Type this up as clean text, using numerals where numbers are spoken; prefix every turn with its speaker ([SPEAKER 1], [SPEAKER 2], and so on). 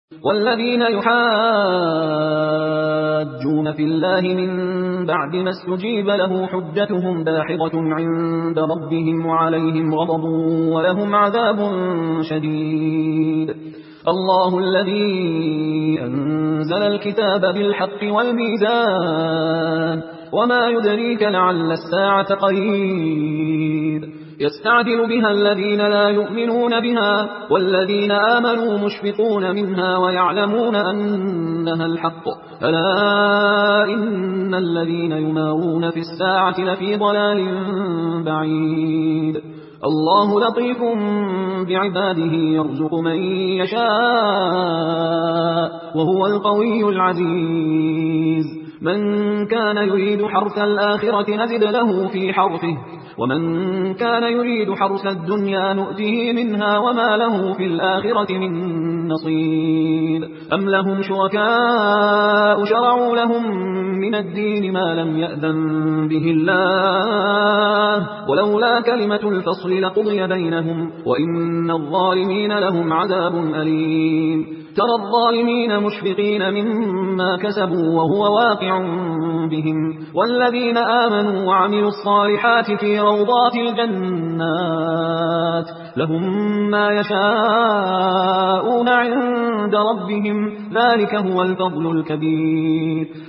[SPEAKER 1] والذين يحاجون في الله من بعد ما استجيب له حجتهم داحضة عند ربهم وعليهم غضب ولهم عذاب شديد. الله الذي أنزل الكتاب بالحق والميزان وما يدريك لعل الساعة قريب يستعجل بها الذين لا يؤمنون بها والذين آمنوا مشفقون منها ويعلمون أنها الحق ألا إن الذين يمارون في الساعة لفي ضلال بعيد. الله لطيف بعباده يرزق من يشاء وهو القوي العزيز. من كان يريد حرث الآخرة نزد له في حرثه ومن كان يريد حرث الدنيا نؤته منها وما له في الآخرة من نصيب. أم لهم شركاء شرعوا لهم من الدين ما لم يأذن به الله ولولا كلمة الفصل لقضي بينهم وإن الظالمين لهم عذاب أليم. ترى الظالمين مشفقين مما كسبوا وهو واقع بهم والذين آمنوا وعملوا الصالحات في روضات الجنات لهم ما يشاءون عند ربهم ذلك هو الفضل الكبير.